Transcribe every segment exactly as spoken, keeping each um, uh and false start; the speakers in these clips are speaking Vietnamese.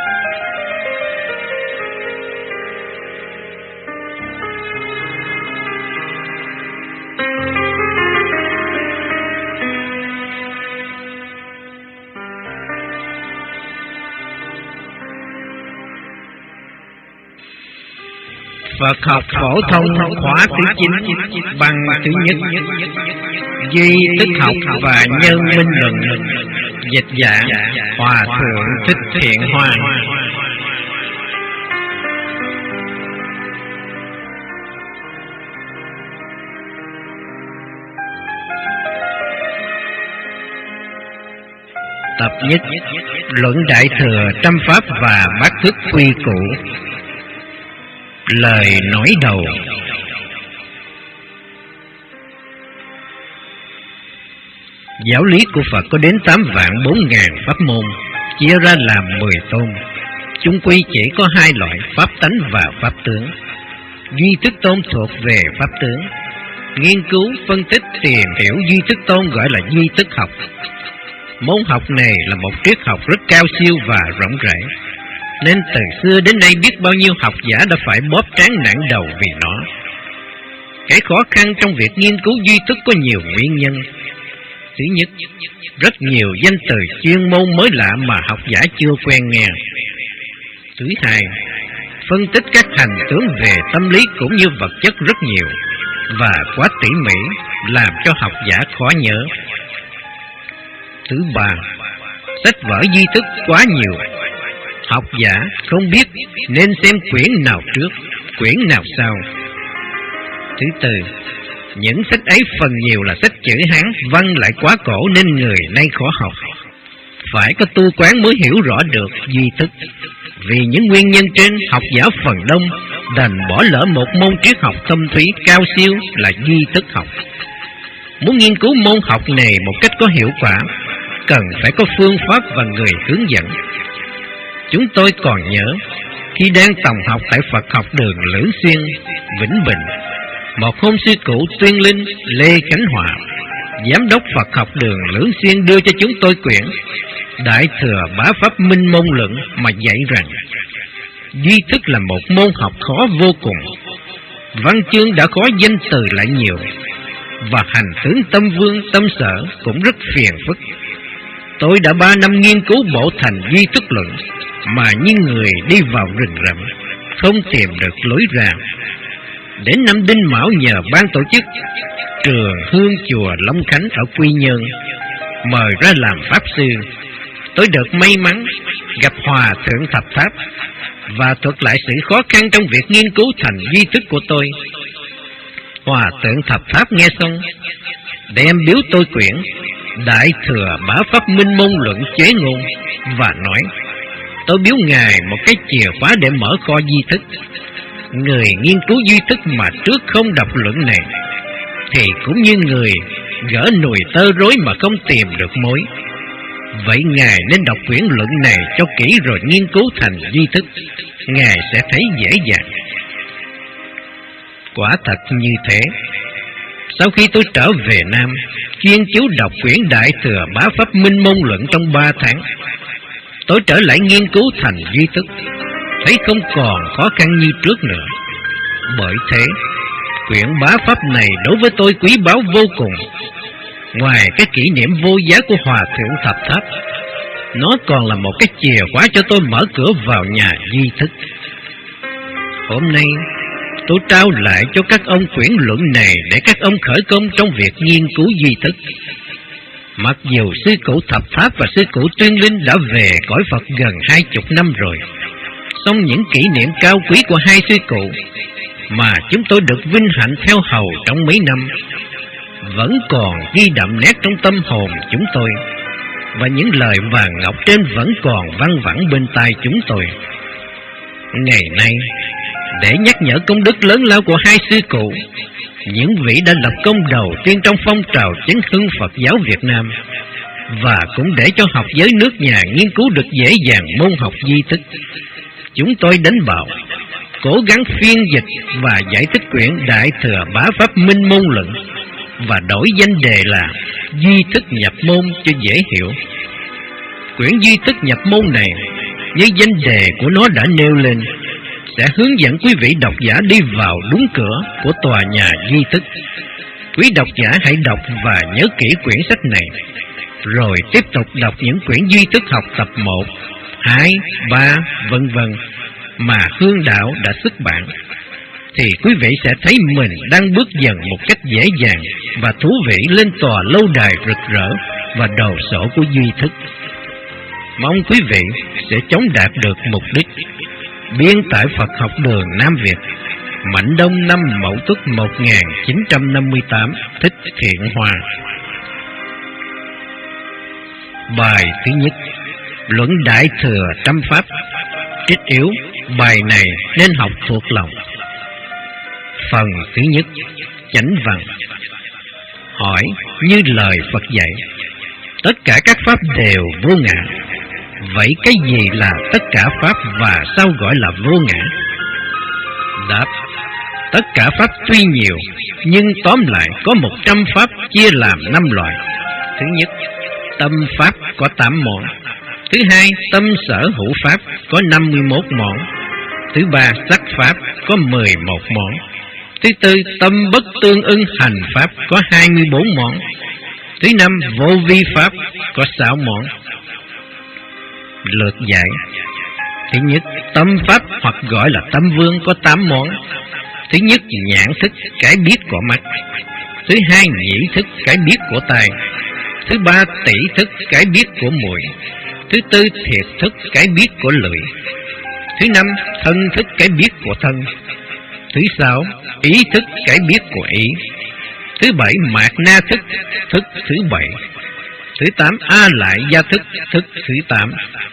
Phật học phổ thông khóa thứ chín bằng thứ nhất, duy tức học và nhân minh luận, dịch giả Hòa thượng Thích Thiện Hoàng. Tập nhất, luận đại thừa trăm pháp và bát thức quy củ. Lời nói đầu. Giáo lý của Phật có đến tám vạn bốn ngàn pháp môn, chia ra làm mười tôn. Chung quy chỉ có hai loại, pháp tánh và pháp tướng. Duy thức tôn thuộc về pháp tướng. Nghiên cứu, phân tích, tìm hiểu duy thức tôn gọi là duy thức học. Môn học này là một triết học rất cao siêu và rộng rãi, nên từ xưa đến nay biết bao nhiêu học giả đã phải bóp trán nặng đầu vì nó. Cái khó khăn trong việc nghiên cứu duy thức có nhiều nguyên nhân. Thứ nhất, rất nhiều danh từ chuyên môn mới lạ mà học giả chưa quen nghe. Thứ hai, phân tích các hành tướng về tâm lý cũng như vật chất rất nhiều và quá tỉ mỉ, làm cho học giả khó nhớ. Thứ ba, sách vở duy thức quá nhiều, học giả không biết nên xem quyển nào trước, quyển nào sau. Thứ tư, những sách ấy phần nhiều là sách chữ Hán, văn lại quá cổ nên người nay khó học. Phải có tu quán mới hiểu rõ được duy thức. Vì những nguyên nhân trên, học giả phần đông đành bỏ lỡ một môn triết học thâm thúy cao siêu là duy thức học. Muốn nghiên cứu môn học này một cách có hiệu quả, cần phải có phương pháp và người hướng dẫn. Chúng tôi còn nhớ, khi đang tòng học tại Phật học đường Lưỡng Xuyên, Vĩnh Bình, một hôm sư cụ Tuyên Linh Lê Khánh Hòa, giám đốc Phật học đường Lưỡng Xuyên đưa cho chúng tôi quyển Đại Thừa Bá Pháp Minh Môn Luận mà dạy rằng duy thức là một môn học khó vô cùng. Văn chương đã khó, danh từ lại nhiều, và hành tướng tâm vương tâm sở cũng rất phiền phức. Tôi đã ba năm nghiên cứu bộ thành duy thức luận, mà như người đi vào rừng rậm, không tìm được lối ra. Đến năm Đinh Mão, nhờ ban tổ chức Trường Hương chùa Long Khánh ở Quy Nhơn mời ra làm pháp sư, tôi được may mắn gặp Hòa thượng Thập Tháp và thuật lại sự khó khăn trong việc nghiên cứu thành duy thức của tôi. Hòa thượng Thập Tháp nghe xong, đem biếu tôi quyển Đại Thừa Bá Pháp Minh Môn Luận chế ngôn và nói tôi biếu ngài một cái chìa khóa để mở kho duy thức. Người nghiên cứu duy thức mà trước không đọc luận này thì cũng như người gỡ nùi tơ rối mà không tìm được mối. Vậy ngài nên đọc quyển luận này cho kỹ rồi nghiên cứu thành duy thức, ngài sẽ thấy dễ dàng. Quả thật như thế. Sau khi tôi trở về Nam, chuyên chú đọc quyển Đại Thừa Bá Pháp Minh Môn Luận trong ba tháng, tôi trở lại nghiên cứu thành duy thức, thấy không còn khó khăn như trước nữa. Bởi thế, quyển Bá Pháp này đối với tôi quý báu vô cùng. Ngoài cái kỷ niệm vô giá của Hòa thượng Thập Tháp, nó còn là một cái chìa khóa cho tôi mở cửa vào nhà duy thức. Hôm nay, tôi trao lại cho các ông quyển luận này để các ông khởi công trong việc nghiên cứu duy thức. Mặc dù sư cụ Thập Tháp và sư cụ Tuyên Linh đã về cõi Phật gần hai chục năm rồi, song những kỷ niệm cao quý của hai sư cụ mà chúng tôi được vinh hạnh theo hầu trong mấy năm vẫn còn ghi đậm nét trong tâm hồn chúng tôi, và những lời vàng ngọc trên vẫn còn văng vẳng bên tai chúng tôi. Ngày nay, để nhắc nhở công đức lớn lao của hai sư cụ, những vị đã lập công đầu tiên trong phong trào chấn hưng Phật giáo Việt Nam, và cũng để cho học giới nước nhà nghiên cứu được dễ dàng môn học duy thức, chúng tôi đánh bảo cố gắng phiên dịch và giải thích quyển Đại Thừa Bá Pháp Minh Môn Luận và đổi danh đề là Duy Thức Nhập Môn cho dễ hiểu. Quyển Duy Thức Nhập Môn này như danh đề của nó đã nêu lên, sẽ hướng dẫn quý vị độc giả đi vào đúng cửa của tòa nhà duy thức. Quý độc giả hãy đọc và nhớ kỹ quyển sách này, rồi tiếp tục đọc những quyển duy thức học tập một, hai, ba, vân vân mà Hương Đạo đã xuất bản, thì quý vị sẽ thấy mình đang bước dần một cách dễ dàng và thú vị lên tòa lâu đài rực rỡ và đồ sộ của duy thức. Mong quý vị sẽ chống đạt được mục đích. Biên tại Phật học đường Nam Việt, Mãnh Đông năm Mậu Tuất một nghìn chín trăm năm mươi tám, Thích Thiện Hòa. Bài thứ nhất, Luận Đại Thừa Trăm Pháp. Trích yếu, bài này nên học thuộc lòng. Phần thứ nhất, Chánh văn. Hỏi như lời Phật dạy, tất cả các pháp đều vô ngã. Vậy cái gì là tất cả pháp và sao gọi là vô ngã? Đáp, tất cả pháp tuy nhiều, nhưng tóm lại có một trăm pháp chia làm năm loại. Thứ nhất, tâm pháp có tám món. Thứ hai, tâm sở hữu pháp có năm mươi mốt món. Thứ ba, sắc pháp có mười một món. Thứ tư, tâm bất tương ưng hành pháp có hai mươi bốn món. Thứ năm, vô vi pháp có sáu món. Lược giải. Thứ nhất, tâm pháp hoặc gọi là tâm vương có tám món. Thứ nhất, nhãn thức, cái biết của mắt. Thứ hai, nhĩ thức, cái biết của tai. Thứ ba, tỷ thức, cái biết của mũi. Thứ tư, thiệt thức, cái biết của lưỡi. Thứ năm, thân thức, cái biết của thân. Thứ sáu, ý thức, cái biết của ý. Thứ bảy, mạt na thức, thức thứ bảy. Thứ tám, a lại gia thức, thức thứ tám.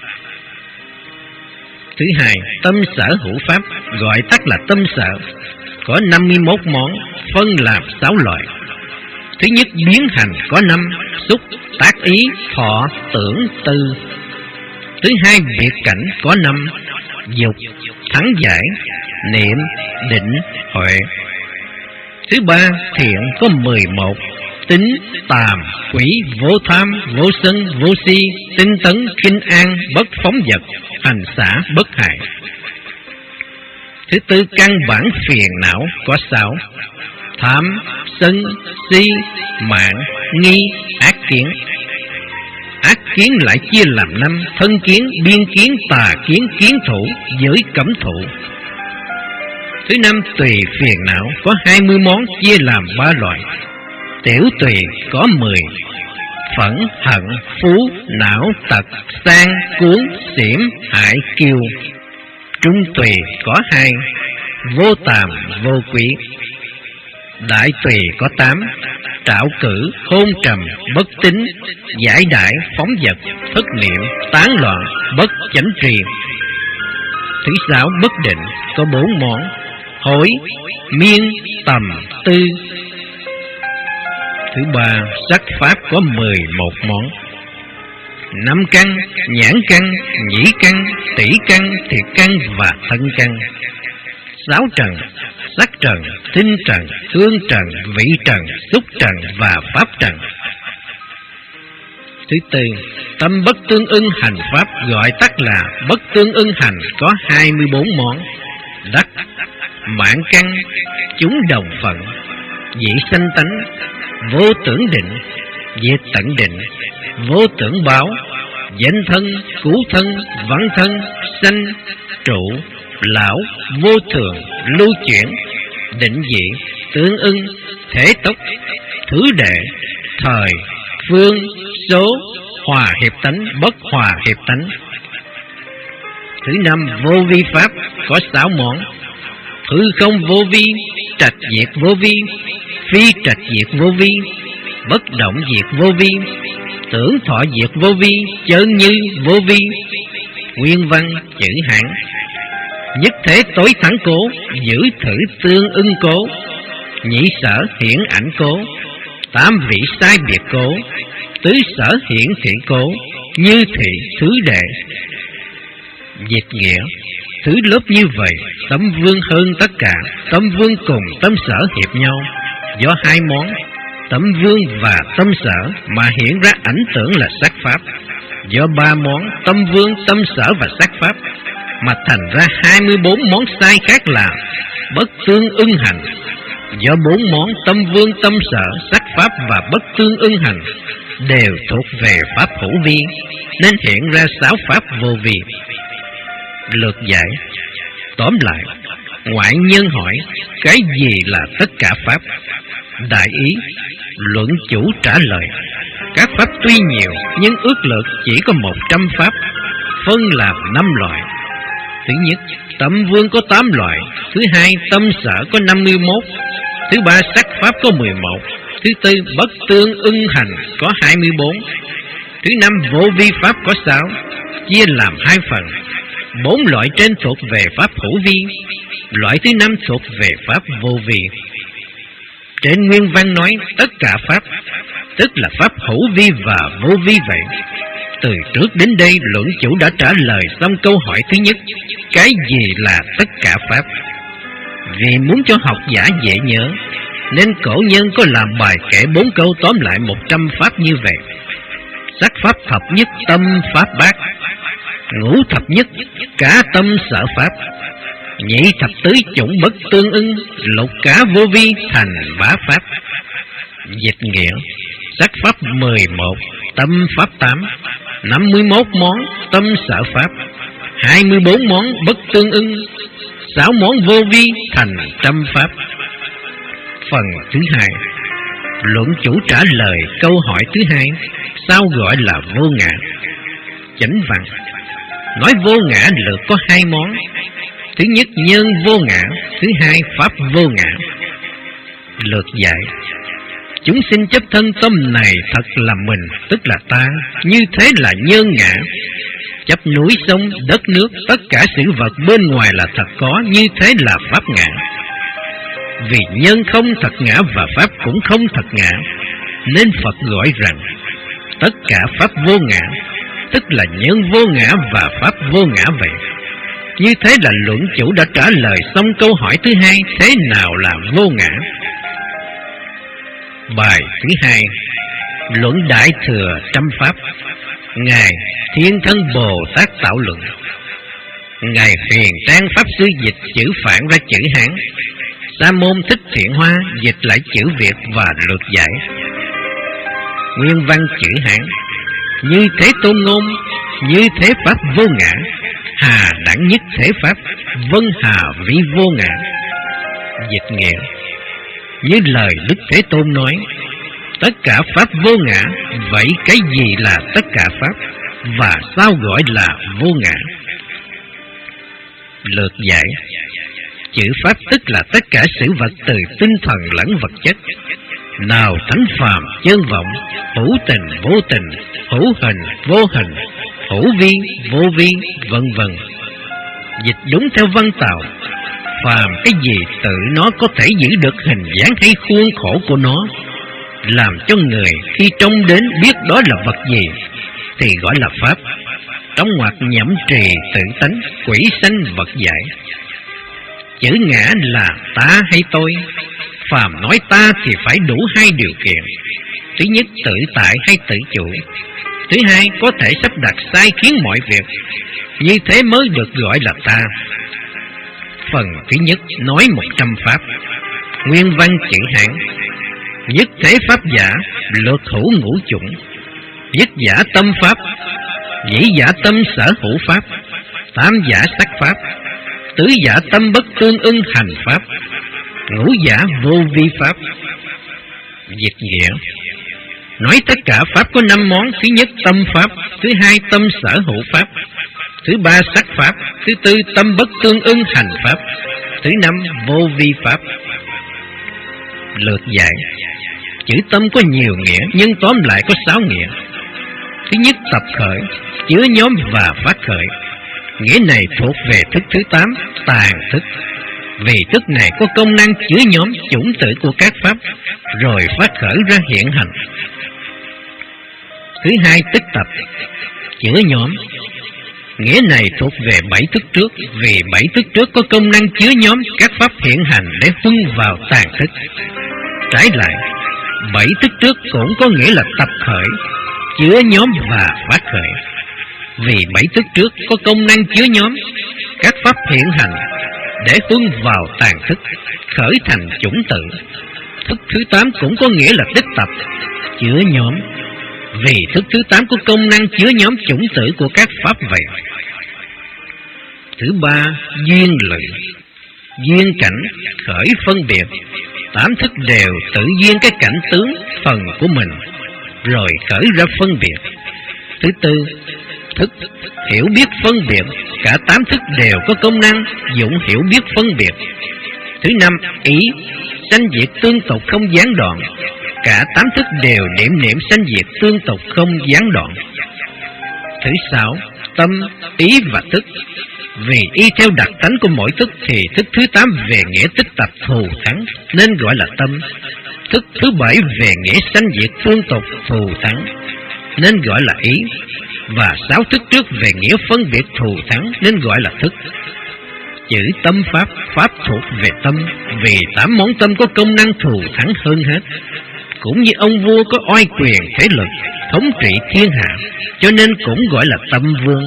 Thứ hai, tâm sở hữu pháp, gọi tắt là tâm sở, có năm mươi mốt món, phân làm sáu loại. Thứ nhất, biến hành có năm, xúc, tác ý, thọ, tưởng, tư. Thứ hai, biệt cảnh có năm, dục, thắng giải, niệm, định, huệ. Thứ ba, thiện có mười một, tính, tàm, quỷ, vô tham, vô sân, vô si, tinh tấn, kinh an, bất phóng dật, hành xả, bất hại. Thứ tư, căn bản phiền não có sáu, tham, sân, si, mạng, nghi, ác kiến. Ác kiến lại chia làm năm, thân kiến, biên kiến, tà kiến, kiến thủ, giới cấm thủ. Thứ năm, tùy phiền não có hai mươi món, chia làm ba loại. Tiểu tùy có mười, phẫn, hận, phú, não, tật, sang, cuốn, xỉm, hại, kiêu. Trung tùy có hai, vô tàm, vô quý. Đại tùy có tám, trạo cử, hôn trầm, bất tín, giải đại, phóng dật, thất niệm, tán loạn, bất chánh tri. Thứ sáu, bất định có bốn món, hối, miên, tầm, tư. Thứ ba, sắc pháp có mười một món, năm căn, nhãn căn, nhĩ căn, tỷ căn, thiệt căn và thân căn. Sáu trần, sắc trần, tinh trần, hương trần, vị trần, xúc trần và pháp trần. Thứ tư, tâm bất tương ưng hành pháp, gọi tắt là bất tương ưng hành, có hai mươi bốn món. Đắc, mạn căn, chúng đồng phận, dị sanh tánh, vô tưởng định, diệt tận định, vô tưởng báo, danh thân, cứu thân, văn thân, sanh, trụ, lão, vô thường, lưu chuyển, định dị, tương ưng, thể tốc, thứ đệ, thời, phương, số, hòa hiệp tánh, bất hòa hiệp tánh. Thứ năm, vô vi pháp có sáu món, hư không vô vi, trạch diệt vô vi, phi trạch diệt vô vi, bất động diệt vô vi, tưởng thọ diệt vô vi, chơn như vô vi. Nguyên văn chữ Hán. Nhất thế tối thắng cố, giữ thử tương ưng cố, nhị sở hiển ảnh cố, tam vị sai biệt cố, tứ sở hiển thị cố, như thị thứ đệ. Dịch nghĩa, thứ lớp như vậy, tâm vương hơn tất cả, tâm vương cùng tâm sở hiệp nhau, do hai món, tâm vương và tâm sở mà hiện ra ảnh tưởng là sắc pháp. do ba món tâm vương, tâm sở và sắc pháp mà thành ra hai mươi bốn món sai khác là bất tương ưng hành. Do bốn món tâm vương, tâm sở, sắc pháp và bất tương ưng hành đều thuộc về pháp hữu vi, nên hiện ra sáu pháp vô vi. Lược giải. Tóm lại, ngoại nhân hỏi cái gì là tất cả pháp? Đại ý, luận chủ trả lời các pháp tuy nhiều nhưng ước lượng chỉ có một trăm pháp, phân làm năm loại. Thứ nhất, tâm vương có tám loại. Thứ hai, tâm sở có năm mươi mốt. Thứ ba, sắc pháp có mười một. Thứ tư, bất tương ưng hành có hai mươi bốn. Thứ năm, vô vi pháp có sáu, chia làm hai phần. Bốn loại trên thuộc về pháp hữu vi, loại thứ năm thuộc về pháp vô vi. Trên nguyên văn nói tất cả pháp, tức là pháp hữu vi và vô vi vậy. Từ trước đến đây, luận chủ đã trả lời xong câu hỏi thứ nhất, cái gì là tất cả pháp? Vì muốn cho học giả dễ nhớ, nên cổ nhân có làm bài kể bốn câu tóm lại một trăm pháp như vậy. Sắc pháp thập nhất tâm pháp bát, ngũ thập nhất cả tâm sở pháp, nhị thập tứ chủng bất tương ưng, lục cả vô vi thành bá pháp. Dịch nghĩa: sắc pháp mười một, tâm pháp tám, năm mươi mốt món tâm sở pháp, hai mươi bốn món bất tương ưng, sáu món vô vi thành trăm pháp. Phần thứ hai, luận chủ trả lời câu hỏi thứ hai, sao gọi là vô ngã? Chánh văn nói vô ngã lược có hai món. Thứ nhất, nhân vô ngã. Thứ hai, pháp vô ngã. Lược dạy: chúng sinh chấp thân tâm này thật là mình, tức là ta, như thế là nhân ngã. Chấp núi sông đất nước, tất cả sự vật bên ngoài là thật có, như thế là pháp ngã. Vì nhân không thật ngã và pháp cũng không thật ngã, nên Phật gọi rằng tất cả pháp vô ngã, tức là nhân vô ngã và pháp vô ngã vậy. Như thế là luận chủ đã trả lời xong câu hỏi thứ hai, thế nào là vô ngã? Bài thứ hai, luận Đại Thừa Trăm Pháp. Ngài Thiên Thân Bồ Tát tạo luận. Ngài Huyền Trang Pháp Sư dịch chữ Phạn ra chữ Hán, Sa Môn Thích Thiện Hoa dịch lại chữ Việt và lược giải. Nguyên văn chữ Hán: như thế tôn ngôn, như thế pháp vô ngã, hà đẳng nhất thế pháp, vân hà vi vô ngã. Dịch nghĩa: như lời Đức Thế Tôn nói, tất cả pháp vô ngã, vậy cái gì là tất cả pháp, và sao gọi là vô ngã? Lược giải: chữ pháp tức là tất cả sự vật từ tinh thần lẫn vật chất, nào thánh phàm chân vọng, hữu tình vô tình, hữu hình vô hình, hữu vi vô vi, vân vân. Dịch đúng theo văn tào: phàm cái gì tự nó có thể giữ được hình dáng hay khuôn khổ của nó, làm cho người khi trông đến biết đó là vật gì, thì gọi là pháp. Trong ngoặc nhẫm trì tự tánh, quỷ sanh vật giải. Chữ ngã là ta hay tôi. Phàm nói ta thì phải đủ hai điều kiện: thứ nhất, tự tại hay tự chủ; thứ hai, có thể sắp đặt sai khiến mọi việc, như thế mới được gọi là ta. Phần thứ nhất nói một trăm pháp. Nguyên văn chữ Hán: nhất thế pháp giả, lược hữu ngũ chủng; nhất giả tâm pháp, nhĩ giả tâm sở hữu pháp, tam giả sắc pháp, tứ giả tâm bất tương ưng hành pháp, ngũ giả vô vi pháp. Dịch nghĩa: nói tất cả pháp có năm món. Thứ nhất, tâm pháp; thứ hai, tâm sở hữu pháp; thứ ba, sắc pháp; thứ tư, tâm bất tương ưng hành pháp; thứ năm, vô vi pháp. Lược giải: chữ tâm có nhiều nghĩa, nhưng tóm lại có sáu nghĩa. Thứ nhất, tập khởi, chứa nhóm và phát khởi. Nghĩa này thuộc về thức thứ tám, tàn thức. Vì thức này có công năng chứa nhóm chủng tử của các pháp, rồi phát khởi ra hiện hành. Thứ hai, tức tập, chứa nhóm. Nghĩa này thuộc về bảy thức trước, vì bảy thức trước có công năng chứa nhóm các pháp hiện hành để huân vào tàn thức. Trái lại, bảy thức trước cũng có nghĩa là tập khởi, chứa nhóm và phát khởi. Vì bảy thức trước có công năng chứa nhóm các pháp hiện hành để huân vào tàn thức, khởi thành chủng tử. Thức thứ tám cũng có nghĩa là tích tập, chứa nhóm. Vì thức thứ tám có công năng chứa nhóm chủng tử của các pháp vậy. Thứ ba, duyên lự. Duyên cảnh khởi phân biệt. Tám thức đều tự duyên cái cảnh tướng phần của mình, rồi khởi ra phân biệt. Thứ tư, thức hiểu biết phân biệt. Cả tám thức đều có công năng dụng hiểu biết phân biệt. Thứ năm, ý sanh diệt tương tục không gián đoạn. Cả tám thức đều niệm niệm sanh diệt tương tục không gián đoạn. Thứ sáu, tâm, ý và thức. Vì y theo đặc tánh của mỗi thức thì thức thứ tám về nghĩa tích tập thù thắng nên gọi là tâm. Thức thứ bảy về nghĩa sanh diệt tương tục thù thắng nên gọi là ý. Và sáu thức trước về nghĩa phân biệt thù thắng nên gọi là thức. Chữ tâm pháp, pháp thuộc về tâm. Vì tám món tâm có công năng thù thắng hơn hết. Cũng như ông vua có oai quyền thế lực, thống trị thiên hạ, cho nên cũng gọi là tâm vương.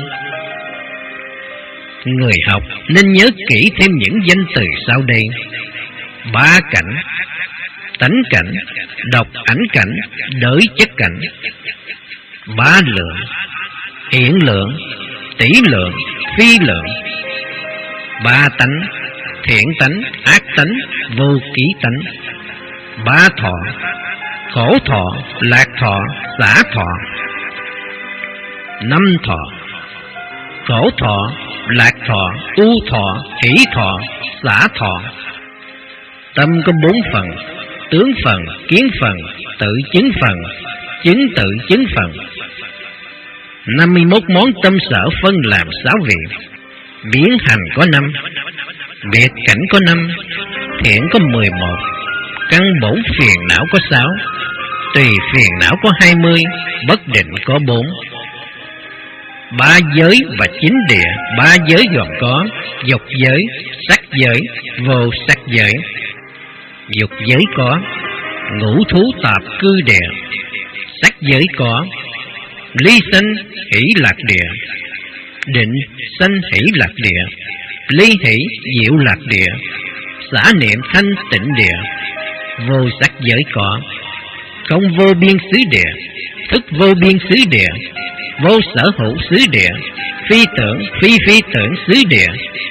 Người học nên nhớ kỹ thêm những danh từ sau đây: ba cảnh, tánh cảnh, độc ảnh cảnh, đới chất cảnh. Ba lượng, hiện lượng, tỷ lượng, phi lượng. Ba tánh, thiện tánh, ác tánh, vô ký tánh. Ba thọ, khổ thọ, lạc thọ, xả thọ. Năm thọ, khổ thọ, lạc thọ, u thọ, hỷ thọ, xả thọ. Tâm có bốn phần: tướng phần, kiến phần, tự chứng phần, chứng tự chứng phần. Năm mươi mốt món tâm sở phân làm sáu vị. Biến hành có năm, biệt cảnh có năm, thiện có mười một, căn bổn phiền não có sáu, tùy phiền não có hai mươi, bất định có bốn. Ba giới và chín địa. Ba giới gồm có dục giới, sắc giới, vô sắc giới. Dục giới có ngũ thú tạp cư địa. Sắc giới có ly sanh hỷ lạc địa, định sanh hỷ lạc địa, ly hỷ diệu lạc địa, xả niệm thanh tịnh địa. Vô sắc giới có không vô biên xứ địa, thức vô biên xứ địa, vô sở hữu xứ địa, phi tưởng phi phi tưởng xứ địa.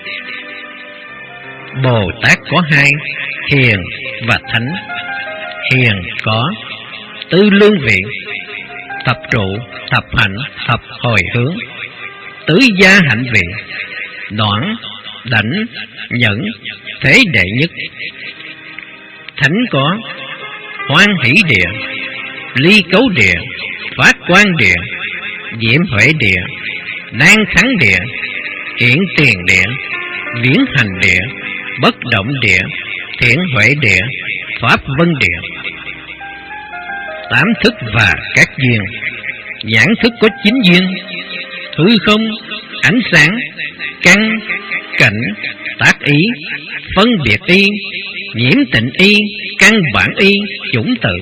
Bồ Tát có hai: hiền và thánh. Hiền có tư lương vị, thập trụ, thập hạnh, thập hồi hướng, tứ gia hạnh vị, đoạn, đảnh, nhẫn, thế đệ nhất. Thánh có hoan hỷ địa, ly cấu địa, phát quan địa, diễm huệ địa, nan kháng địa, hiển tiền địa, viễn hành địa, bất động địa, thiện huệ địa, pháp vân địa. Tám thức và các duyên. Nhãn thức có chín duyên: hư không, ánh sáng, căn, cảnh, tác ý, phân biệt y, nhiễm tịnh y, căn bản y, chủng tự.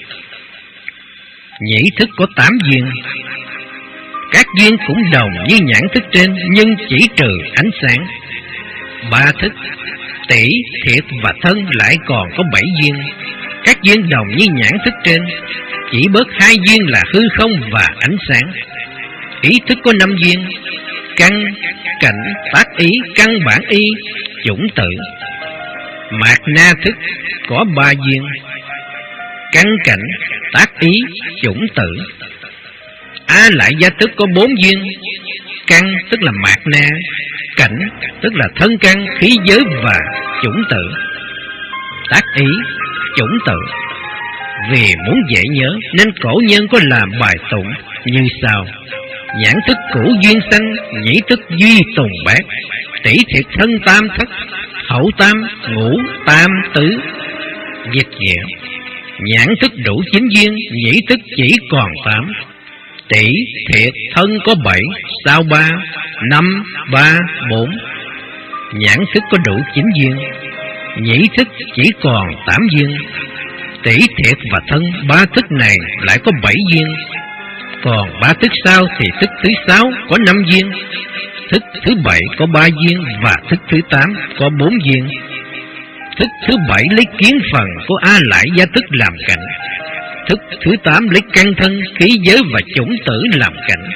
Nhĩ thức có tám duyên. Các duyên cũng đồng như nhãn thức trên, nhưng chỉ trừ ánh sáng. Ba thức tỷ, thiệt và thân lại còn có bảy duyên. Các duyên đồng như nhãn thức trên, chỉ bớt hai duyên là hư không và ánh sáng. Ý thức có năm duyên: căn, cảnh, tác ý, căn bản y, chủng tự. Mạt na thức có ba duyên: căn cảnh, tác ý, chủng tự. A lại gia thức có bốn duyên: căn tức là mạt na, cảnh tức là thân căn, khí giới và chủng tự. Tác ý, chủng tự. Vì muốn dễ nhớ nên cổ nhân có làm bài tụng như sau: nhãn thức cũ duyên sanh, nhĩ thức duy tùng bát, tỷ thiệt thân tam thất, hậu tam, ngũ, tam, tứ. Dịch nghĩa: nhãn thức đủ chín duyên, nhĩ thức chỉ còn tám. Tỷ, thiệt, thân có bảy, sao ba, năm, ba, bốn. Nhãn thức có đủ chín duyên, nhĩ thức chỉ còn tám duyên. Tỷ, thiệt và thân ba thức này lại có bảy duyên. Còn ba thức sau thì thức thứ sáu có năm viên, thức thứ bảy có ba viên và thức thứ tám có bốn viên. Thức thứ bảy lấy kiến phần của A Lại Gia Thức làm cảnh. Thức thứ tám lấy căn thân, khí giới và chủng tử làm cảnh.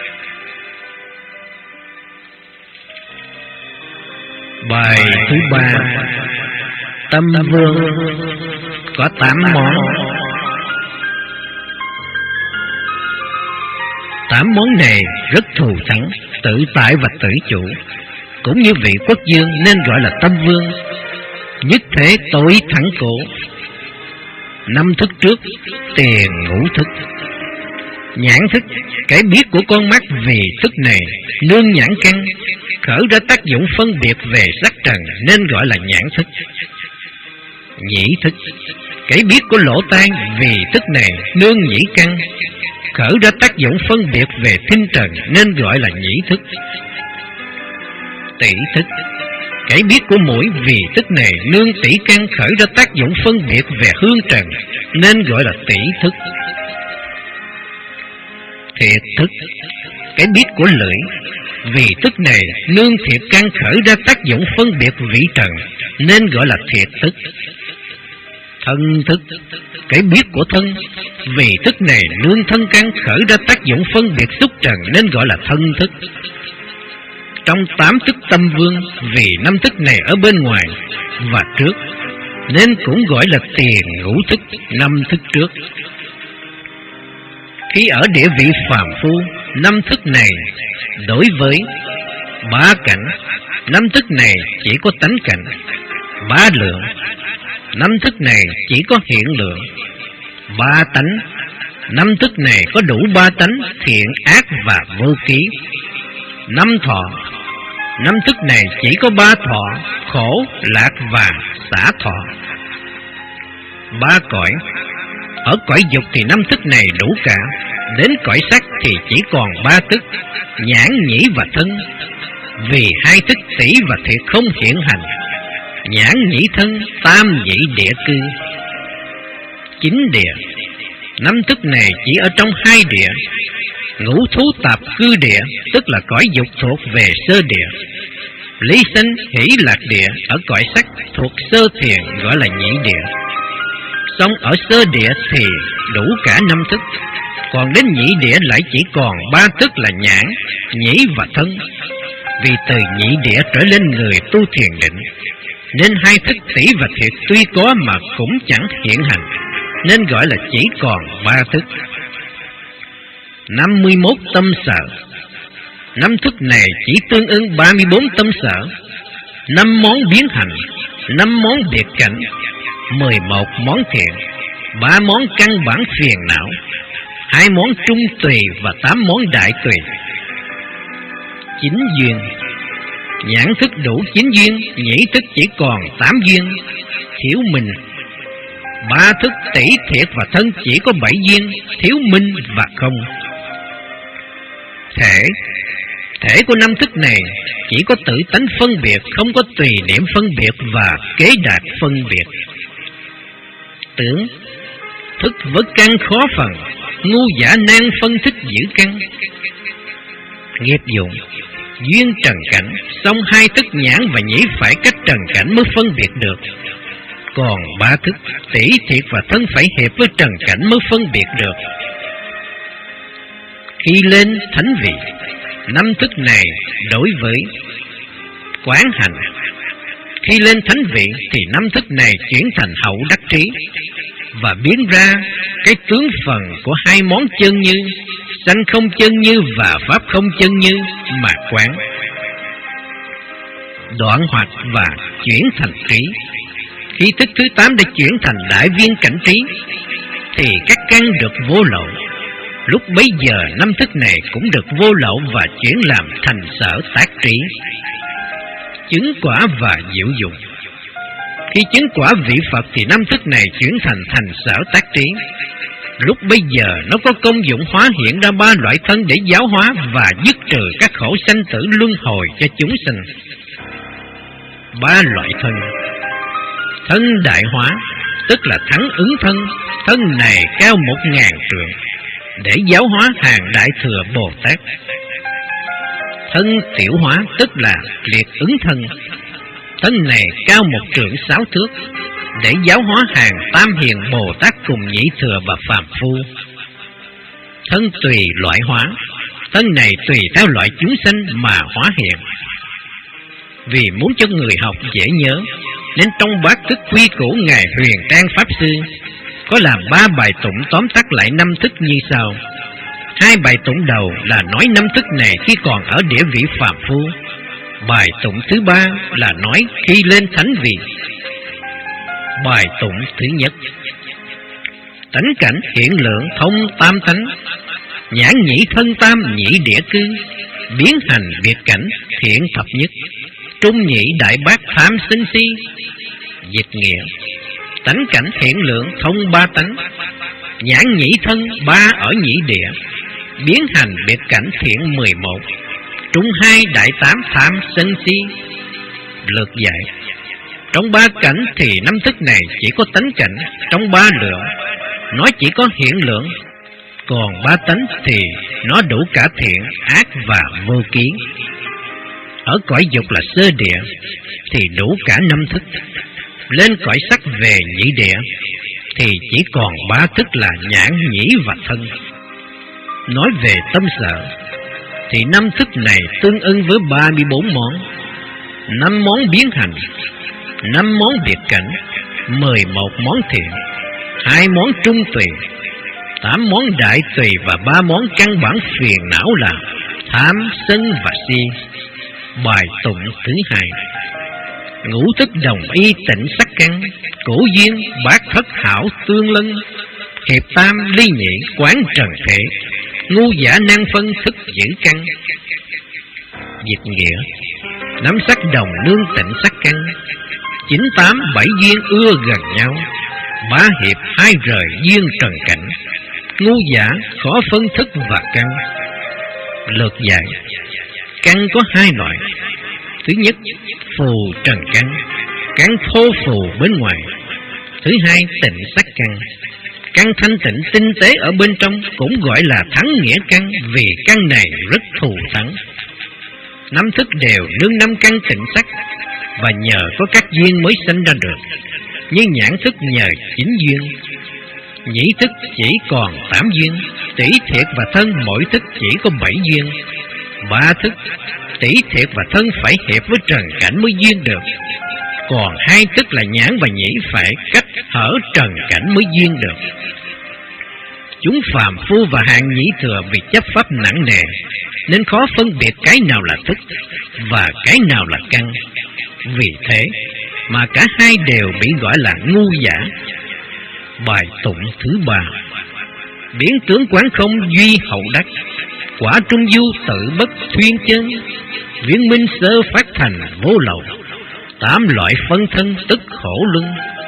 Bài thứ ba, Tâm Vương có tám món. Tám món này rất thù thắng, tự tại và tự chủ, cũng như vị quốc dương nên gọi là Tâm Vương. Nhất thể tối thẳng cổ. Năm thức trước, tiền ngũ thức. Nhãn thức, cái biết của con mắt vì thức này nương nhãn căn, khởi ra tác dụng phân biệt về sắc trần nên gọi là nhãn thức. Nhĩ thức, cái biết của lỗ tai vì thức này nương nhĩ căn, khởi ra tác dụng phân biệt về thinh trần nên gọi là nhĩ thức. Tỷ thức, cái biết của mũi vì thức này nương tỷ căn, khởi ra tác dụng phân biệt về hương trần nên gọi là tỷ thức. Thiệt thức, cái biết của lưỡi vì thức này nương thiệt căn, khởi ra tác dụng phân biệt vị trần nên gọi là thiệt thức. Thân thức, cái biết của thân vì thức này nương thân căn, khởi ra tác dụng phân biệt xúc trần nên gọi là thân thức. Trong tám thức Tâm Vương, vì năm thức này ở bên ngoài và trước nên cũng gọi là tiền ngũ thức, năm thức trước. Khi ở địa vị phàm phu, năm thức này đối với ba cảnh, năm thức này chỉ có tánh cảnh. Ba lượng, năm thức này chỉ có hiện lượng. Ba tánh, năm thức này có đủ ba tánh, thiện ác và vô ký. Năm thọ, năm thức này chỉ có ba thọ, khổ, lạc và xả thọ. Ba cõi, ở cõi dục thì năm thức này đủ cả, đến cõi sắc thì chỉ còn ba thức, nhãn, nhĩ và thân. Vì hai thức tỷ và thiệt không hiện hành, nhãn nhĩ thân tam nhĩ địa cư. Chín địa, năm thức này chỉ ở trong hai địa, ngũ thú tạp cư địa, tức là cõi dục thuộc về sơ địa. Lý sinh hỷ lạc địa ở cõi sắc thuộc sơ thiền gọi là nhĩ địa. Xong ở sơ địa thì đủ cả năm thức, còn đến nhĩ địa lại chỉ còn ba thức là nhãn, nhĩ và thân. Vì từ nhĩ địa trở lên người tu thiền định, nên hai thức tỷ và thiệt tuy có mà cũng chẳng hiện hành, nên gọi là chỉ còn ba thức. Năm mươi mốt tâm sở, năm thức này chỉ tương ứng ba mươi bốn tâm sở. Năm món biến hành, năm món biệt cảnh, mười một món thiện, ba món căn bản phiền não, hai món trung tùy và tám món đại tùy. Chín duyên, nhãn thức đủ chín duyên, nhĩ thức chỉ còn tám duyên, thiếu minh. Ba thức tỷ thiệt và thân chỉ có bảy duyên, thiếu minh và không. Thể, thể của năm thức này chỉ có tự tánh phân biệt, không có tùy niệm phân biệt và kế đạt phân biệt. Tưởng, thức với căn khó phần, ngu giả nan phân thức giữ căn. Nghiệp dụng, duyên trần cảnh, song hai thức nhãn và nhĩ phải cách trần cảnh mới phân biệt được. Còn ba thức tỷ thiệt và thân phải hiệp với trần cảnh mới phân biệt được. Khi lên thánh vị, năm thức này đối với quán hành. Khi lên thánh vị thì năm thức này chuyển thành hậu đắc trí và biến ra cái tướng phần của hai món chân như, sanh không chân như và pháp không chân như mà quán. Đoạn hoạt và chuyển thành trí. Khi thức thứ tám đã chuyển thành đại viên cảnh trí thì các căn được vô lậu. Lúc bấy giờ năm thức này cũng được vô lậu và chuyển làm thành sở tác trí, chứng quả và diệu dụng. Khi chứng quả vị Phật thì năm thức này chuyển thành thành sở tác trí. Lúc bấy giờ nó có công dụng hóa hiện ra ba loại thân để giáo hóa và dứt trừ các khổ sanh tử luân hồi cho chúng sinh. Ba loại thân: thân đại hóa, tức là thắng ứng thân, thân này cao một ngàn trượng. để giáo hóa hàng Đại Thừa Bồ Tát. Thân tiểu hóa tức là liệt ứng thân. Thân này cao một trượng sáu thước, để giáo hóa hàng Tam Hiền Bồ Tát cùng Nhị Thừa và phàm phu. Thân tùy loại hóa, thân này tùy theo loại chúng sanh mà hóa hiện. Vì muốn cho người học dễ nhớ, nên trong bát thức quy củ Ngài Huyền Trang Pháp Sư có làm ba bài tụng tóm tắt lại năm thức như sau. Hai bài tụng đầu là nói năm thức này khi còn ở địa vị phàm phu. Bài tụng thứ ba là nói khi lên thánh vị. Bài tụng thứ nhất: tánh cảnh hiện lượng thông tam tánh, nhãn nhĩ thân tam nhị địa cư, biến hành biệt cảnh thiện thập nhất, trung nhị đại bát tham sinh si. Dịch nghĩa: tánh cảnh hiện lượng thông ba tánh, nhãn nhĩ thân ba ở nhị địa, biến hành biệt cảnh thiện mười một, trung hai đại tám tham sân si. Lược dạy: trong ba cảnh thì năm thức này chỉ có tánh cảnh, trong ba lượng nó chỉ có hiện lượng, còn ba tánh thì nó đủ cả thiện, ác và vô kiến. Ở cõi dục là sơ địa thì đủ cả năm thức, lên cõi sắc về nhị địa thì chỉ còn ba thức là nhãn, nhĩ và thân. Nói về tâm sở thì năm thức này tương ưng với ba mươi bốn món: năm món biến hành, năm món biệt cảnh, mười một món thiện, hai món trung tùy, tám món đại tùy và ba món căn bản phiền não là tham, sân và si. Bài tụng thứ hai: ngũ thức đồng y tịnh sắc căn, cổ duyên bát thất hảo tương lân, hiệp tam ly nhị quán trần thể, ngu giả nan phân thức giữ căn. Dịch nghĩa: năm sắc đồng nương tịnh sắc căn, chín tám bảy duyên ưa gần nhau, ba hiệp hai rời duyên trần cảnh, ngu giả khó phân thức và căn. Lược dạy: căn có hai loại. Thứ nhất, phù trần căn, căn thô phù bên ngoài. Thứ hai, tịnh sắc căn, căn thanh tịnh tinh tế ở bên trong, cũng gọi là thắng nghĩa căn, vì căn này rất thù thắng. Năm thức đều nương năm căn tịnh sắc, và nhờ có các duyên mới sinh ra được. Như nhãn thức nhờ chín duyên, nhĩ thức chỉ còn tám duyên, tỷ thiệt và thân mỗi thức chỉ có bảy duyên. Ba thức tỷ thiệt và thân phải hiệp với trần cảnh mới duyên được, còn hai thức là nhãn và nhĩ phải cách hở trần cảnh mới duyên được. Chúng phàm phu và hạng nhĩ thừa vì chấp pháp nặng nề nên khó phân biệt cái nào là thức và cái nào là căn. Vì thế mà cả hai đều bị gọi là ngu giả. Bài tụng thứ ba: biến tướng quán không duy hậu đắc, quả trung du tự bất thuyên chân, viễn minh sơ phát thành vô lậu, tám loại phân thân tức khổ luân.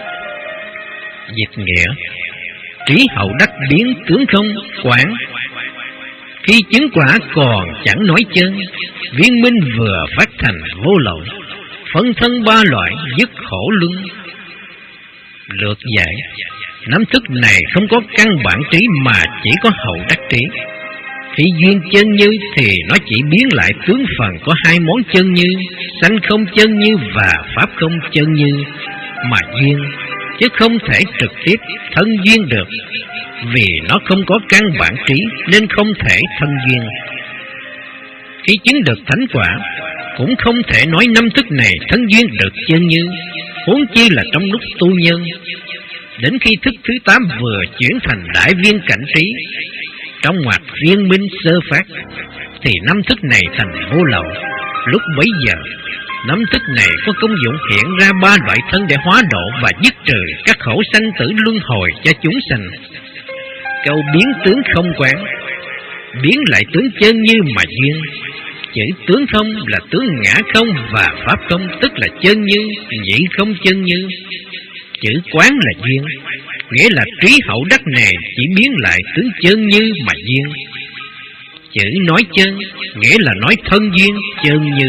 Dịch nghĩa: trí hậu đắc biến tướng không quán, khi chứng quả còn chẳng nói chân, viễn minh vừa phát thành vô lậu, phân thân ba loại dứt khổ luân. Lược dạy: năm thức này không có căn bản trí mà chỉ có hậu đắc trí. Khi duyên chân như thì nó chỉ biến lại tướng phần có hai món chân như, sanh không chân như và pháp không chân như mà duyên, chứ không thể trực tiếp thân duyên được. Vì nó không có căn bản trí nên không thể thân duyên. Khi chứng được thánh quả cũng không thể nói năm thức này thân duyên được chân như, huống chi là trong lúc tu nhân. Đến khi thức thứ tám vừa chuyển thành đại viên cảnh trí, trong ngoặc viên minh sơ phát, thì năm thức này thành vô lậu. Lúc bấy giờ năm thức này có công dụng hiện ra ba loại thân để hóa độ và dứt trừ các khổ sanh tử luân hồi cho chúng sanh. Câu biến tướng không quán, biến lại tướng chân như mà duyên. Chữ tướng không là tướng ngã không và pháp không, tức là chân như, nhị không chân như. Chữ quán là duyên, nghĩa là trí hậu đắc này chỉ biến lại tướng chân như mà duyên. Chữ nói chân, nghĩa là nói thân duyên chân như.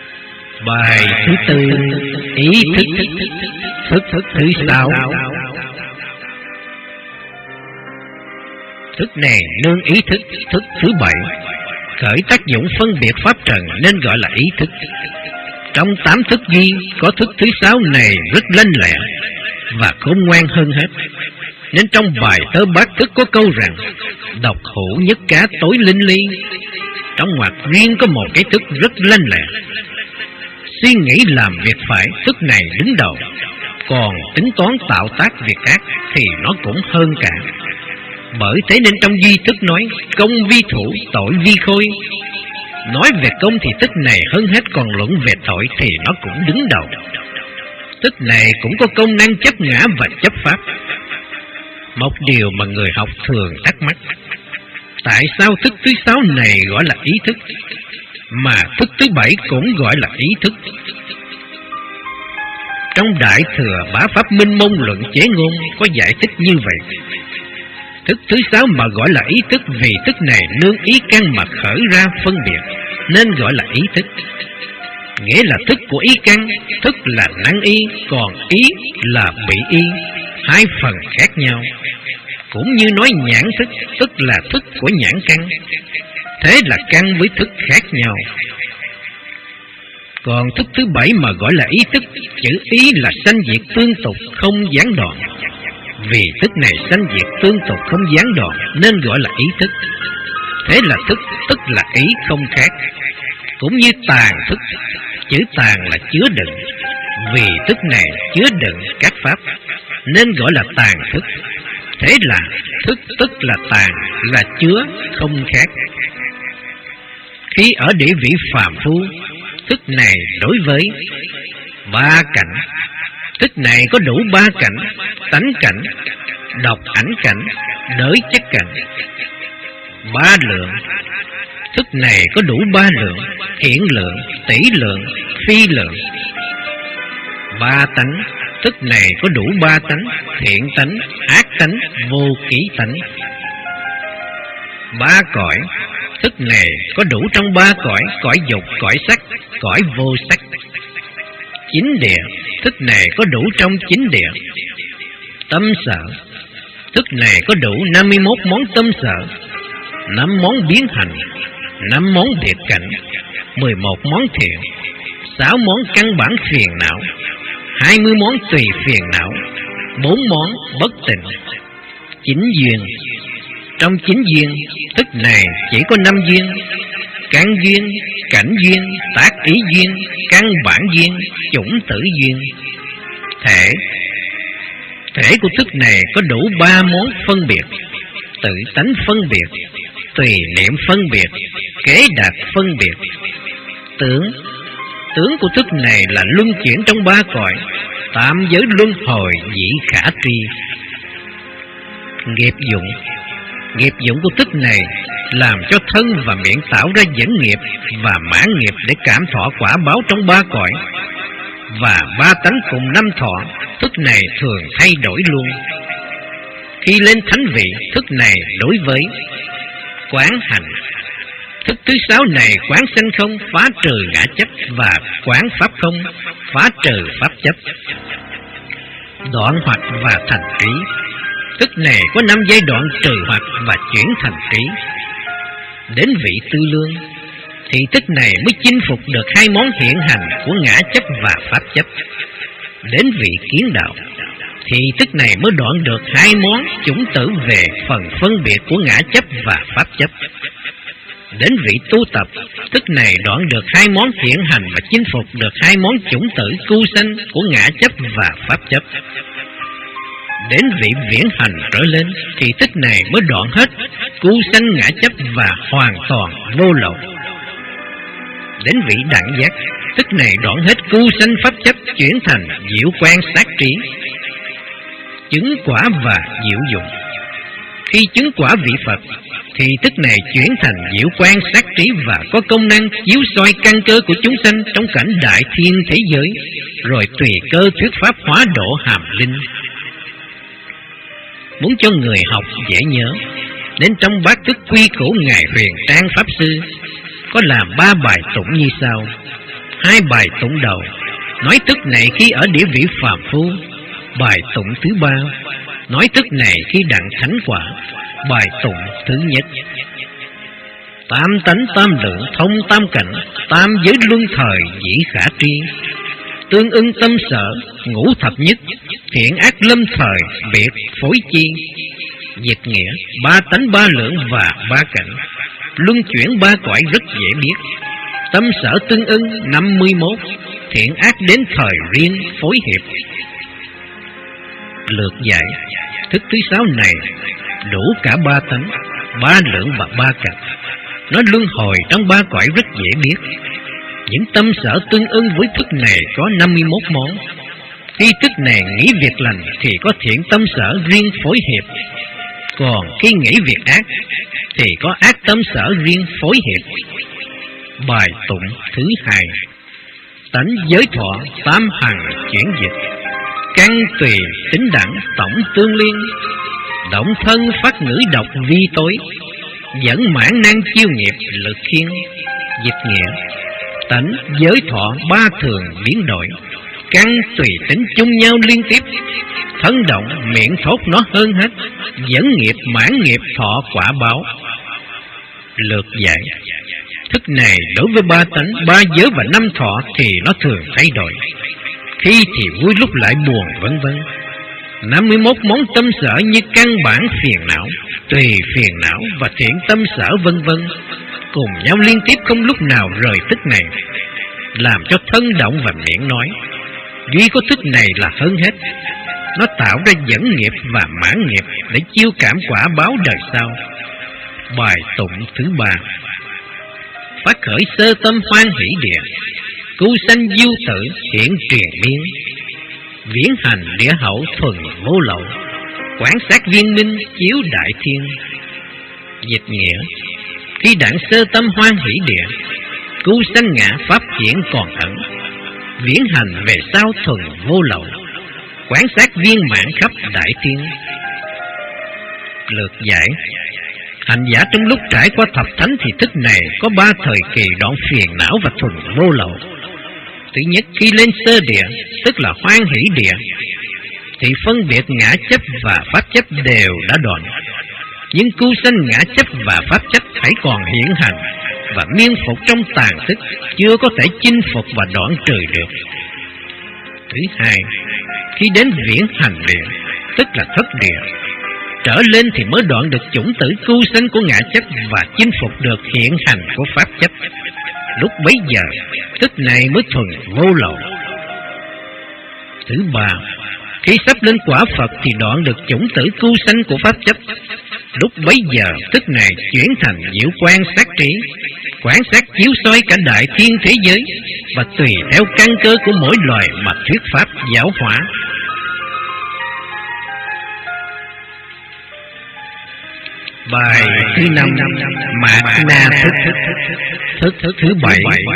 Bài thứ tư: ý thức thức thức thứ sáu. Thức này nương ý thức, thức thứ bảy, khởi tác dụng phân biệt pháp trần nên gọi là ý thức. Trong tám thức duy có thức thứ sáu này rất lanh lẹ và khôn ngoan hơn hết, nên trong bài thơ bát thức có câu rằng độc hữu nhất cá tối linh ly. Trong ngoặc riêng có một cái thức rất lanh lẹ, suy nghĩ làm việc phải, thức này đứng đầu. Còn tính toán tạo tác việc ác thì nó cũng hơn cả. Bởi thế nên trong duy thức nói công vi thủ, tội vi khôi. Nói về công thì thức này hơn hết, còn luận về tội thì nó cũng đứng đầu. Thức này cũng có công năng chấp ngã và chấp pháp. Một điều mà người học thường thắc mắc, tại sao thức thứ sáu này gọi là ý thức, mà thức thứ bảy cũng gọi là ý thức? Trong Đại Thừa Bá Pháp Minh Môn Luận Chế Ngôn có giải thích như vậy. Thức thứ sáu mà gọi là ý thức vì thức này nương ý căn mà khởi ra phân biệt, nên gọi là ý thức. Nghĩa là thức của ý căn, thức là năng ý, còn ý là bị ý, hai phần khác nhau. Cũng như nói nhãn thức, tức là thức của nhãn căn, thế là căn với thức khác nhau. Còn thức thứ bảy mà gọi là ý thức, chữ ý là sanh diệt tương tục không gián đoạn. Vì thức này sanh diệt tương tục không gián đoạn nên gọi là ý thức. Thế là thức tức là ý không khác. Cũng như tàn thức, chữ tàn là chứa đựng. Vì thức này chứa đựng các pháp nên gọi là tàn thức. Thế là thức tức là tàn, là chứa không khác. Khi ở địa vị phàm phu, thức này đối với ba cảnh. Thức này có đủ ba cảnh: tánh cảnh, độc ảnh cảnh, đới chất cảnh. Ba lượng. Thức này có đủ ba lượng: hiện lượng, tỷ lượng, phi lượng. Ba tánh. Thức này có đủ ba tánh: thiện tánh, ác tánh, vô kỷ tánh. Ba cõi. Thức này có đủ trong ba cõi: cõi dục, cõi sắc, cõi vô sắc. Chín địa. Thức này có đủ trong chín địa. Tâm sở. Thức này có đủ năm mươi mốt món tâm sở: năm món biến hành, năm món biệt cảnh, mười một món thiện, sáu món căn bản phiền não, hai mươi món tùy phiền não, bốn món bất tịnh. Chín duyên. Trong chín duyên, thức này chỉ có năm duyên: căn duyên, cảnh duyên, tác ý duyên, căn bản duyên, chủng tử duyên. Thể. Thể của thức này có đủ ba món phân biệt: tự tánh phân biệt, tùy niệm phân biệt, kế đạt phân biệt. Tướng. Tướng của thức này là luân chuyển trong ba cõi, tam giới luân hồi dĩ khả tri. Nghiệp dụng. Nghiệp dụng của thức này làm cho thân và miệng tạo ra dẫn nghiệp và mãn nghiệp để cảm thọ quả báo trong ba cõi. Và ba tánh cùng năm thọ, thức này thường thay đổi luôn. Khi lên thánh vị, thức này đối với quán hành. Thức thứ sáu này quán sanh không, phá trừ ngã chấp, và quán pháp không, phá trừ pháp chấp. Đoạn hoặc và thành trí. Thức này có năm giai đoạn trừ hoặc và chuyển thành trí. Đến vị tư lương thì thức này mới chinh phục được hai món hiện hành của ngã chấp và pháp chấp. Đến vị kiến đạo thì thức này mới đoạn được hai món chủng tử về phần phân biệt của ngã chấp và pháp chấp. Đến vị tu tập, thức này đoạn được hai món hiện hành và chinh phục được hai món chủng tử cu sanh của ngã chấp và pháp chấp. Đến vị viễn hành trở lên thì thức này mới đoạn hết cu sanh ngã chấp và hoàn toàn vô lậu. Đến vị đẳng giác, thức này đoạn hết cu sanh pháp chấp, chuyển thành diệu quan sát trí, chứng quả và diệu dụng. Khi chứng quả vị Phật thì thức này chuyển thành diệu quan sát trí và có công năng chiếu soi căn cơ của chúng sanh trong cảnh đại thiên thế giới, rồi tùy cơ thuyết pháp hóa độ hàm linh. Muốn cho người học dễ nhớ, đến trong bát thức quy cổ Ngài Huyền Trang Pháp Sư có làm ba bài tụng như sau. Hai bài tụng đầu nói thức này khi ở địa vị phàm phu. Bài tụng thứ ba nói thức này khi đặng thánh quả. Bài tụng thứ nhất. Tam tánh tam lượng thông tam cảnh, tam giới luân thời dĩ khả tri. Tương ưng tâm sở ngũ thập nhất, thiện ác lâm thời biệt phối chi. Dịch nghĩa ba tánh ba lượng và ba cảnh, luân chuyển ba cõi rất dễ biết. Tâm sở tương ưng năm mươi mốt, thiện ác đến thời riêng phối hiệp. Lược dạy thức thứ sáu này đủ cả ba tánh, ba lượng và ba cảnh. Nó luân hồi trong ba cõi rất dễ biết. Những tâm sở tương ưng với thức này có năm mươi mốt món. Khi thức này nghĩ việc lành thì có thiện tâm sở riêng phối hiệp, còn khi nghĩ việc ác thì có ác tâm sở riêng phối hiệp. Bài tụng thứ hai. Tánh giới thọ tam hằng chuyển dịch, căn tùy tính đẳng tổng tương liên. Động thân phát ngữ độc vi tối, dẫn mãn năng chiêu nghiệp lực khiên. Dịch nghĩa tánh giới thọ ba thường biến đổi, căn tùy tính chung nhau liên tiếp. Thân động miệng thốt nó hơn hết, dẫn nghiệp mãn nghiệp thọ quả báo. Lược dạy thức này đối với ba tánh, ba giới và năm thọ thì nó thường thay đổi, khi thì vui lúc lại buồn vân vân. năm mươi mốt món tâm sở như căn bản phiền não, tùy phiền não và thiện tâm sở vân vân, cùng nhau liên tiếp không lúc nào rời thức này, làm cho thân động và miệng nói. Duy có thức này là hơn hết. Nó tạo ra dẫn nghiệp và mãn nghiệp để chiêu cảm quả báo đời sau. Bài tụng thứ ba. Phát khởi sơ tâm hoan hỷ địa, cứu sanh diêu tử hiện truyền miên. Viễn hành địa hậu thuần vô lậu, quán sát viên minh chiếu đại thiên. Dịch nghĩa khi đặng sơ tâm hoan hỷ địa, cứu sanh ngã pháp hiển còn ẩn. Viễn hành về sau thuần vô lậu, quán sát viên mãn khắp đại thiên. Lược giải hành giả trong lúc trải qua thập thánh thì thức này có ba thời kỳ đoạn phiền não và thuần vô lậu. Thứ nhất, khi lên sơ địa, tức là hoan hỷ địa, thì phân biệt ngã chấp và pháp chấp đều đã đoạn. Nhưng cứu sanh ngã chấp và pháp chấp hãy còn hiển hành và miên phục trong tàn thức, chưa có thể chinh phục và đoạn trừ được. Thứ hai, khi đến viễn hành địa, tức là thất địa, trở lên thì mới đoạn được chủng tử cứu sanh của ngã chấp và chinh phục được hiện hành của pháp chấp. Lúc bấy giờ, thức này mới thuần vô lậu. Thứ ba, khi sắp lên quả Phật thì đoạn được chủng tử cứu sanh của pháp chấp. Lúc bấy giờ, thức này chuyển thành diệu quan sát trí, quan sát chiếu soi cả đại thiên thế giới, và tùy theo căn cơ của mỗi loài mà thuyết pháp giáo hóa. Bài thứ năm. Mạt na thức. Thức thức thứ bảy.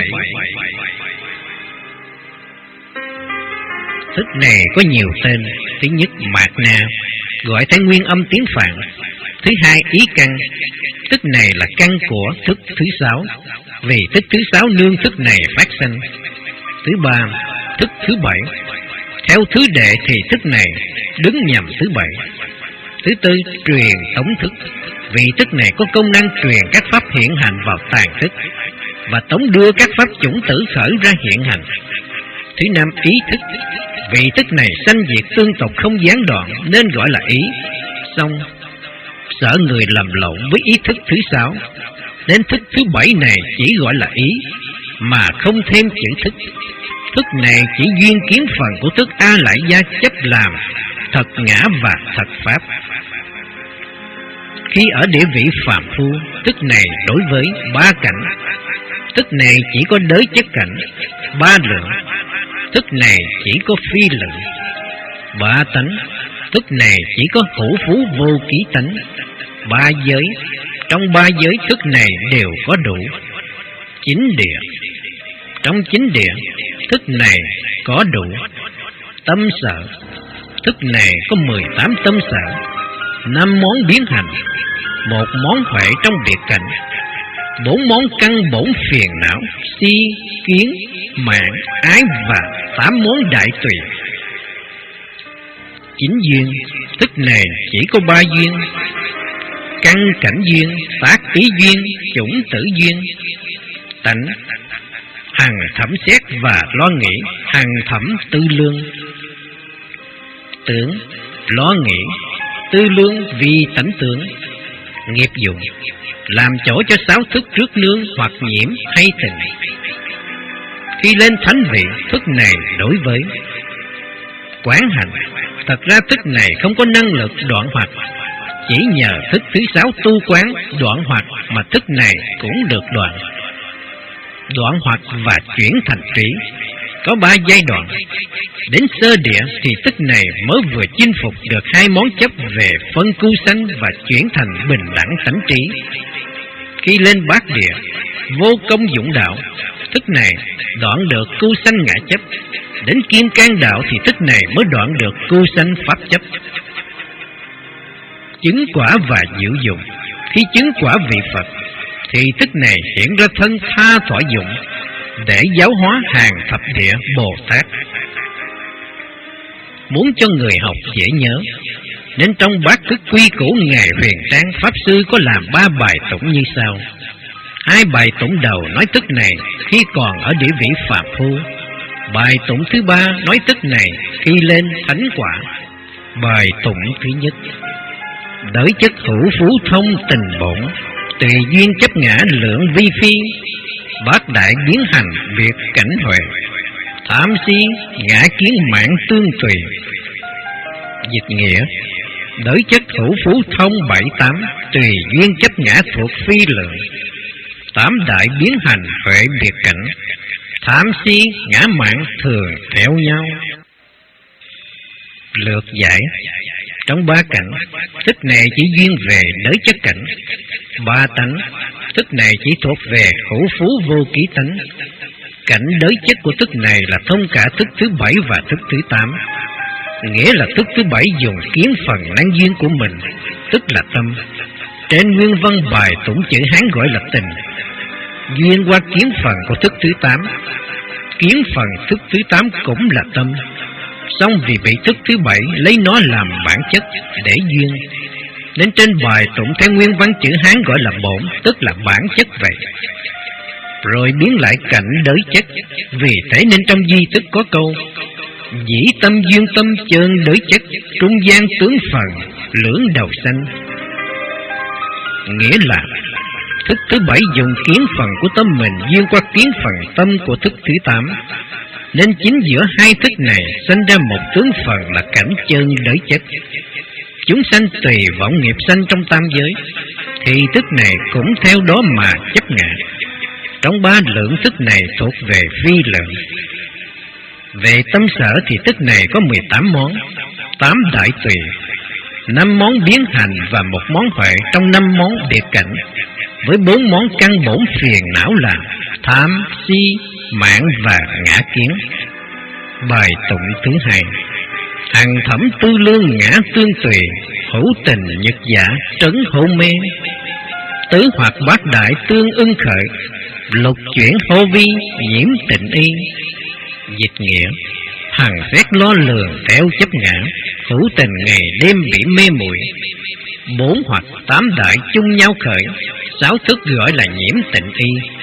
Thức này có nhiều tên. Thứ nhất, mạt na, gọi theo nguyên âm tiếng Phạn. Thứ hai, ý căn. Thức này là căn của thức thứ sáu, vì thức thứ sáu nương thức này phát sinh. Thứ ba, thức thứ bảy. Theo thứ đệ thì thức này đứng nhằm thứ bảy. Thứ tư, truyền tống thức, vì thức này có công năng truyền các pháp hiện hành vào tàn thức và tống đưa các pháp chủng tử khởi ra hiện hành. Thứ năm, ý thức, vì thức này sanh diệt tương tục không gián đoạn nên gọi là ý. Xong sợ người lầm lộn với ý thức thứ sáu, nên thức thứ bảy này chỉ gọi là ý mà không thêm chữ thức. Thức này chỉ duyên kiến phần của thức A Lại Gia chấp làm thật ngã và thật pháp. Khi ở địa vị phàm phu, thức này đối với ba cảnh. Thức này chỉ có đới chất cảnh. Ba lượng, thức này chỉ có phi lượng. Ba tánh, thức này chỉ có hữu phú vô ký tánh. Ba giới, trong ba giới thức này đều có đủ. Chín địa, trong chín địa thức này có đủ. Tâm sở, thức này có mười tám tâm sở. Năm món biến hành, một món huệ trong biệt cảnh, bốn món căn bổn phiền não, si, kiến, mạng, ái và tám món đại tùy. Chín duyên, thức này chỉ có ba duyên. căn cảnh duyên, tác ý duyên, chủng tử duyên. Tánh hằng thẩm xét và lo nghĩ, hằng thẩm tư lương. Tưởng, lo nghĩ, tư lương vì tánh tưởng. Nghiệp dụng, làm chỗ cho sáu thức trước nương hoặc nhiễm hay tình. Khi lên thánh vị, thức này đối với quán hành. Thật ra thức này không có năng lực đoạn hoặc, chỉ nhờ thức thứ sáu tu quán đoạn hoặc mà thức này cũng được đoạn. Đoạn hoặc và chuyển thành trí có ba giai đoạn. Đến sơ địa thì thức này mới vừa chinh phục được hai món chấp về phân cu sanh và chuyển thành bình đẳng tánh trí. Khi lên bát địa, vô công dụng đạo, thức này đoạn được cu sanh ngã chấp. Đến kim cang đạo thì thức này mới đoạn được cu sanh pháp chấp. Chứng quả và diệu dụng. Khi chứng quả vị Phật thì thức này hiện ra thân tha thỏa dụng để giáo hóa hàng thập địa Bồ Tát. Muốn cho người học dễ nhớ, nên trong bát thức quy củ Ngài Huyền Trang Pháp Sư có làm ba bài tụng như sau. Hai bài tụng đầu nói thức này khi còn ở địa vị phàm phu. Bài tụng thứ ba nói thức này khi lên thánh quả. Bài tụng thứ nhất: đới chất hữu phú thông tình bổn, tùy duyên chấp ngã lượng vi phi, bát đại biến hành biệt cảnh huệ, tham si ngã kiến mạng tương tùy. Dịch nghĩa: đới chất hữu phú thông bảy tám, tùy duyên chấp ngã thuộc phi lượng, tám đại biến hành huệ biệt cảnh, tham si ngã mạng thường theo nhau. Lược giải: trong ba cảnh, thức này chỉ duyên về đới chất cảnh. Ba tánh, thức này chỉ thuộc về hữu phú vô ký tánh. Cảnh đới chất của thức này là thông cả thức thứ bảy và thức thứ tám. Nghĩa là thức thứ bảy dùng kiến phần năng duyên của mình, tức là tâm. Trên nguyên văn bài tụng chữ Hán gọi là tình, duyên qua kiến phần của thức thứ tám. Kiến phần thức thứ tám cũng là tâm, song vì bị thức thứ bảy lấy nó làm bản chất để duyên, nên trên bài tụng theo nguyên văn chữ Hán gọi là bổn, tức là bản chất vậy. Rồi biến lại cảnh đới chất. Vì thế nên trong di thức có câu: dĩ tâm duyên tâm chân đới chất, trung gian tướng phần lưỡng đầu xanh. Nghĩa là thức thứ bảy dùng kiến phần của tâm mình duyên qua kiến phần tâm của thức thứ tám, nên chính giữa hai thức này sinh ra một tướng phần là cảnh chân đới chất. Chúng sanh tùy vọng nghiệp sanh trong tam giới, thì thức này cũng theo đó mà chấp ngã. Trong ba lượng thức này thuộc về phi lượng. Về tâm sở thì thức này có mười tám món, tám đại tùy, năm món biến hành và một món huệ trong năm món biệt cảnh, với bốn món căn bổn phiền não là tham, si, mạng và ngã kiến. Bài tụng thứ hai: hằng thẩm tư lương ngã tương tùy, hữu tình nhật giả trấn hữu mê, tứ hoặc bát đại tương ưng khởi, lục chuyển hô vi nhiễm tịnh y. Dịch nghĩa: hằng xét lo lường theo chấp ngã, hữu tình ngày đêm bị mê muội, bốn hoặc tám đại chung nhau khởi, sáu thức gọi là nhiễm tịnh y.